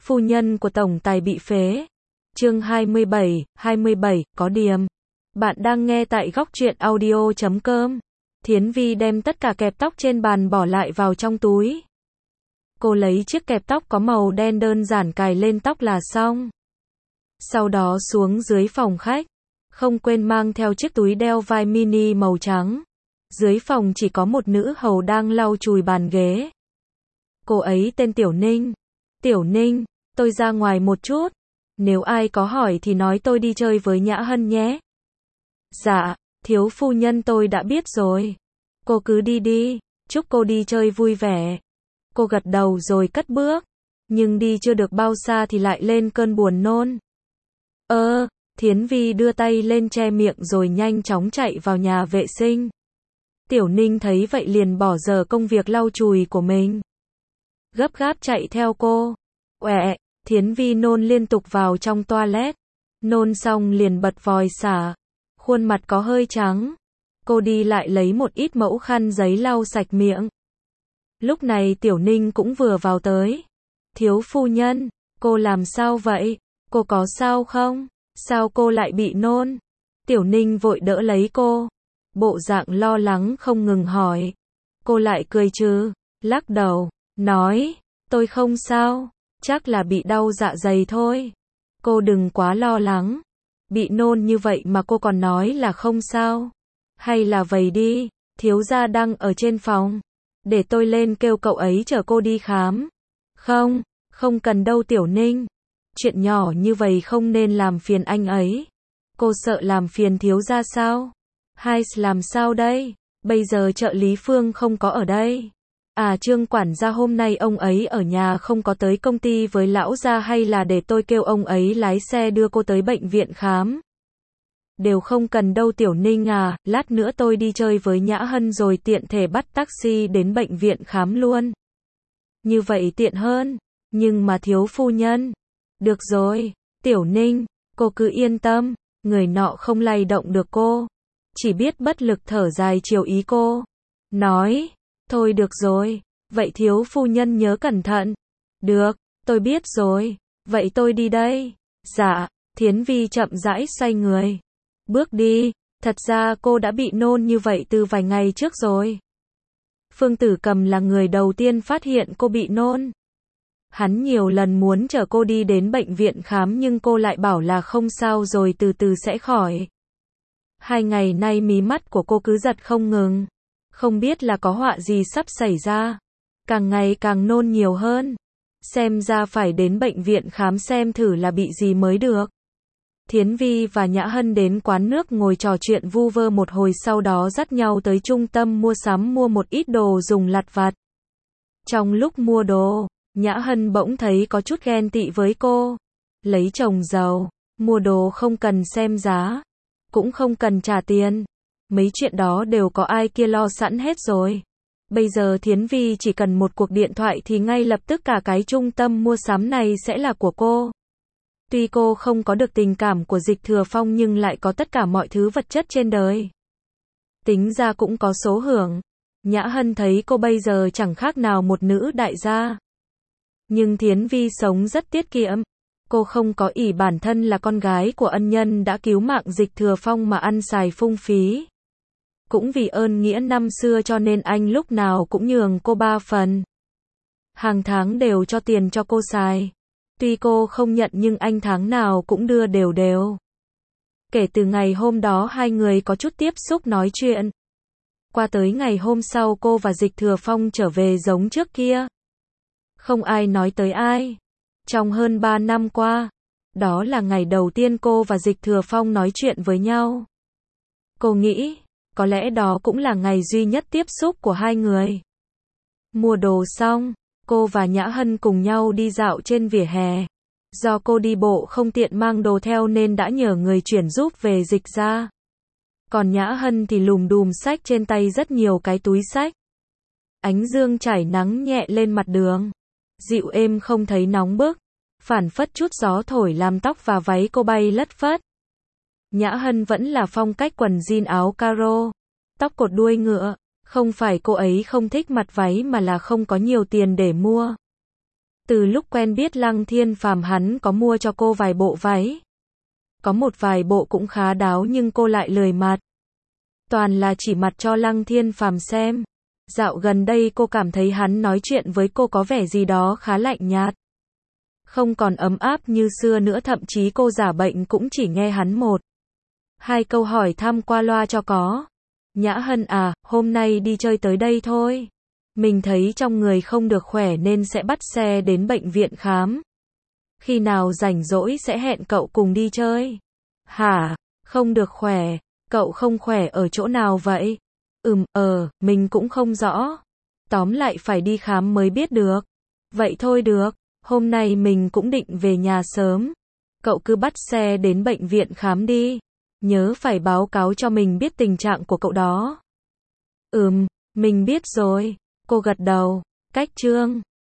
Phu nhân của tổng tài bị phế. Chương 27, có điểm. Bạn đang nghe tại góc truyện audio.com. Thiến Vi đem tất cả kẹp tóc trên bàn bỏ lại vào trong túi. Cô lấy chiếc kẹp tóc có màu đen đơn giản cài lên tóc là xong. Sau đó xuống dưới phòng khách. Không quên mang theo chiếc túi đeo vai mini màu trắng. Dưới phòng chỉ có một nữ hầu đang lau chùi bàn ghế. Cô ấy tên Tiểu Ninh. Tiểu Ninh, tôi ra ngoài một chút. Nếu ai có hỏi thì nói tôi đi chơi với Nhã Hân nhé. Dạ, thiếu phu nhân tôi đã biết rồi. Cô cứ đi đi, chúc cô đi chơi vui vẻ. Cô gật đầu rồi cất bước. Nhưng đi chưa được bao xa thì lại lên cơn buồn nôn. Thiến Vi đưa tay lên che miệng rồi nhanh chóng chạy vào nhà vệ sinh. Tiểu Ninh thấy vậy liền bỏ dở công việc lau chùi của mình. Gấp gáp chạy theo cô. Uệ, Thiến Vi nôn liên tục vào trong toilet. Nôn xong liền bật vòi xả. Khuôn mặt có hơi trắng. Cô đi lại lấy một ít mẫu khăn giấy lau sạch miệng. Lúc này Tiểu Ninh cũng vừa vào tới. Thiếu phu nhân, cô làm sao vậy? Cô có sao không? Sao cô lại bị nôn? Tiểu Ninh vội đỡ lấy cô. Bộ dạng lo lắng không ngừng hỏi. Cô lại cười trừ, lắc đầu, nói, tôi không sao, chắc là bị đau dạ dày thôi. Cô đừng quá lo lắng. Bị nôn như vậy mà cô còn nói là không sao. Hay là vậy đi, thiếu gia đang ở trên phòng. Để tôi lên kêu cậu ấy chở cô đi khám. Không cần đâu Tiểu Ninh. Chuyện nhỏ như vậy không nên làm phiền anh ấy. Cô sợ làm phiền thiếu gia sao? Hay làm sao đây? Bây giờ trợ lý Phương không có ở đây. Trương quản gia hôm nay ông ấy ở nhà không có tới công ty với lão gia, hay là để tôi kêu ông ấy lái xe đưa cô tới bệnh viện khám? Đều không cần đâu Tiểu Ninh à, lát nữa tôi đi chơi với Nhã Hân rồi tiện thể bắt taxi đến bệnh viện khám luôn. Như vậy tiện hơn, nhưng mà thiếu phu nhân. Được rồi, Tiểu Ninh, cô cứ yên tâm, người nọ không lay động được cô. Chỉ biết bất lực thở dài chiều ý cô. Nói, thôi được rồi, vậy thiếu phu nhân nhớ cẩn thận. Được, tôi biết rồi, vậy tôi đi đây. Dạ, Thiến Vi chậm rãi xoay người. Bước đi, thật ra cô đã bị nôn như vậy từ vài ngày trước rồi. Phương Tử Cầm là người đầu tiên phát hiện cô bị nôn. Hắn nhiều lần muốn chở cô đi đến bệnh viện khám nhưng cô lại bảo là không sao rồi từ từ sẽ khỏi. 2 ngày nay mí mắt của cô cứ giật không ngừng. Không biết là có họa gì sắp xảy ra. Càng ngày càng nôn nhiều hơn. Xem ra phải đến bệnh viện khám xem thử là bị gì mới được. Thiến Vi và Nhã Hân đến quán nước ngồi trò chuyện vu vơ một hồi, sau đó dắt nhau tới trung tâm mua sắm mua một ít đồ dùng lặt vặt. Trong lúc mua đồ, Nhã Hân bỗng thấy có chút ghen tị với cô. Lấy chồng giàu, mua đồ không cần xem giá, cũng không cần trả tiền. Mấy chuyện đó đều có ai kia lo sẵn hết rồi. Bây giờ Thiến Vi chỉ cần một cuộc điện thoại thì ngay lập tức cả cái trung tâm mua sắm này sẽ là của cô. Tuy cô không có được tình cảm của Dịch Thừa Phong nhưng lại có tất cả mọi thứ vật chất trên đời. Tính ra cũng có số hưởng. Nhã Hân thấy cô bây giờ chẳng khác nào một nữ đại gia. Nhưng Thiến Vi sống rất tiết kiệm. Cô không có ỷ bản thân là con gái của ân nhân đã cứu mạng Dịch Thừa Phong mà ăn xài phung phí. Cũng vì ơn nghĩa năm xưa cho nên anh lúc nào cũng nhường cô 3 phần. Hàng tháng đều cho tiền cho cô xài. Tuy cô không nhận nhưng anh tháng nào cũng đưa đều đều. Kể từ ngày hôm đó hai người có chút tiếp xúc nói chuyện. Qua tới ngày hôm sau cô và Dịch Thừa Phong trở về giống trước kia. Không ai nói tới ai. Trong hơn 3 năm qua, đó là ngày đầu tiên cô và Dịch Thừa Phong nói chuyện với nhau. Cô nghĩ, có lẽ đó cũng là ngày duy nhất tiếp xúc của hai người. Mua đồ xong, cô và Nhã Hân cùng nhau đi dạo trên vỉa hè. Do cô đi bộ không tiện mang đồ theo nên đã nhờ người chuyển giúp về Dịch ra. Còn Nhã Hân thì lùm đùm xách trên tay rất nhiều cái túi xách. Ánh dương trải nắng nhẹ lên mặt đường. Dịu êm không thấy nóng bức. Phảng phất chút gió thổi làm tóc và váy cô bay lất phất. Nhã Hân vẫn là phong cách quần jean áo caro. Tóc cột đuôi ngựa. Không phải cô ấy không thích mặt váy mà là không có nhiều tiền để mua. Từ lúc quen biết Lăng Thiên Phàm hắn có mua cho cô vài bộ váy. Có một vài bộ cũng khá đáo nhưng cô lại lười mặc. Toàn là chỉ mặc cho Lăng Thiên Phàm xem. Dạo gần đây cô cảm thấy hắn nói chuyện với cô có vẻ gì đó khá lạnh nhạt. Không còn ấm áp như xưa nữa, thậm chí cô giả bệnh cũng chỉ nghe hắn một hai câu hỏi thăm qua loa cho có. Nhã Hân à, hôm nay đi chơi tới đây thôi. Mình thấy trong người không được khỏe nên sẽ bắt xe đến bệnh viện khám. Khi nào rảnh rỗi sẽ hẹn cậu cùng đi chơi. Hả, không được khỏe, cậu không khỏe ở chỗ nào vậy? Mình cũng không rõ. Tóm lại phải đi khám mới biết được. Vậy thôi được, hôm nay mình cũng định về nhà sớm. Cậu cứ bắt xe đến bệnh viện khám đi. Nhớ phải báo cáo cho mình biết tình trạng của cậu đó. Mình biết rồi. Cô gật đầu. Cách chương